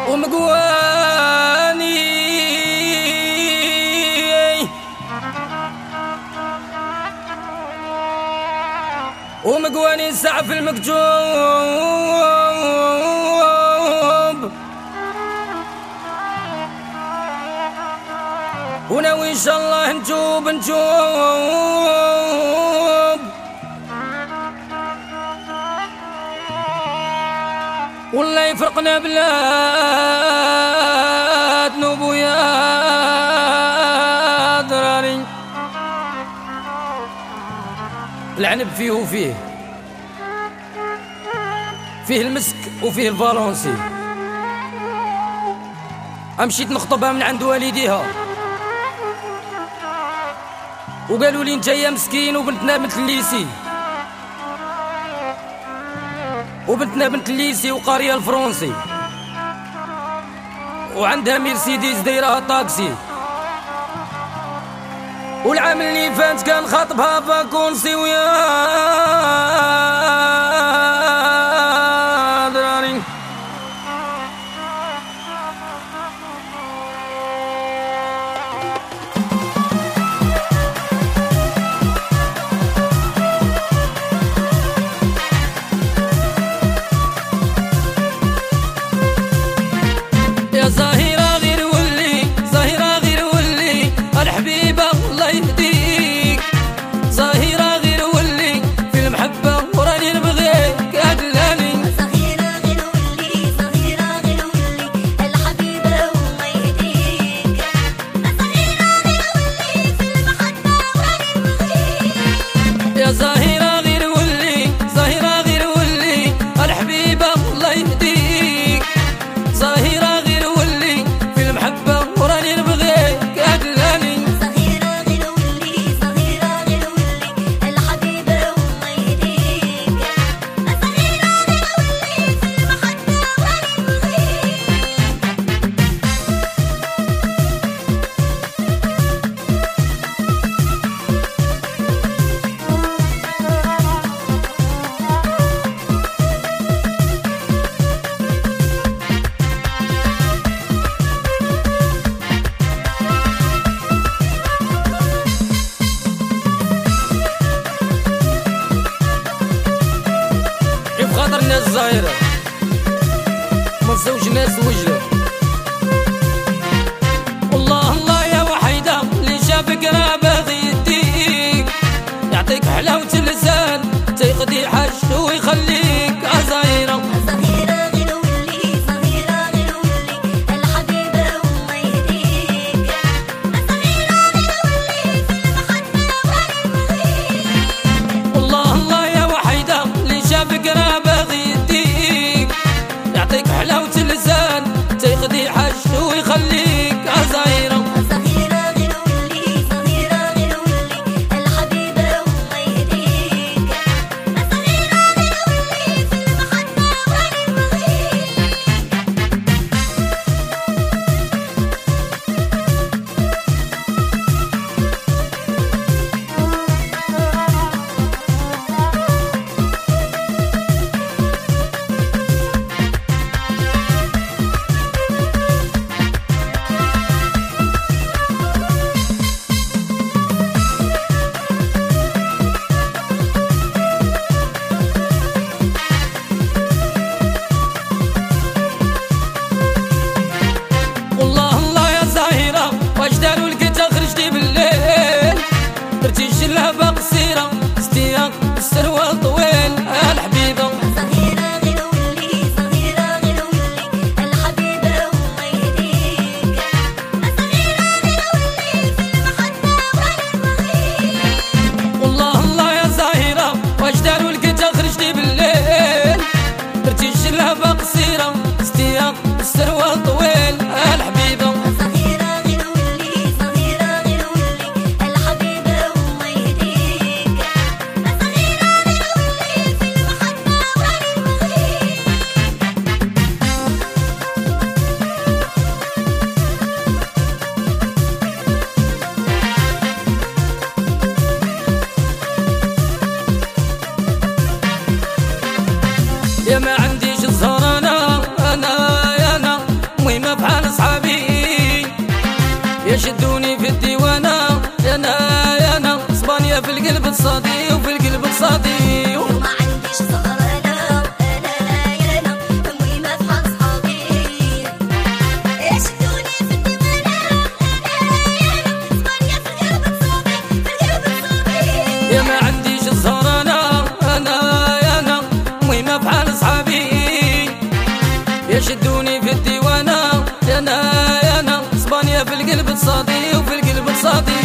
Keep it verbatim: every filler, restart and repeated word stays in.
ومقواني ومقواني سعف المكتوب وناوي ان شاء الله نتوب نتوب والله يفرقنا بلاد نوبو يا دراري. العنب فيه وفيه فيه المسك وفيه الفالونسي. مشيت نخطبها من عند والديها وقالوا لي انت يا مسكين وبنتنا بنت الليسي، وبنتنا بنت الليسي وقاريه الفرنسي وعندها مرسيدس دايرها طاكسي، والعام اللي فات كان خاطبها فاكونسي ويا دراري. يا زهيرة غير ولي زهيرة غير ولي الحبيبة الله يهديك، زهيرة غير ولي في المحبة وراني نبغيك أدلاني. زهيرة غير ولي زهيرة غير ولي الحبيبة الله يهديك، زهيرة غير ولي في المحبة وراني نبغيك. يا زهيرة غير ولي زهيرة غير ولي الحبيبة الله يهديك، زهيرة غير ولي في المحبة وراني نبغيك أدلاني. زهيرة غير ولي زهيرة غير ولي الحبيبة الله يهديك، زهيرة غير ولي في المحبة وراني خاطر الناس الزهيرة ما نساوش ناس وجله. والله الله يا وحيدة اللي شافك راه باغي يديك، يعطيك حلاوة اللسان تيقضي حاجته ويخليك زهيرة. زهيرة غير ولي زهيرة غير ولي الحبيبة الله يهديك، زهيرة غير ولي في المحبة وراني نبغيك. والله الله يا وحيدة اللي شافك راه باغي يديك، يعطيك حلاوة اللسان يشدوني في الديوانة. يا انا يا انا اسبانيا في القلب تصادي وفي القلب تصادي.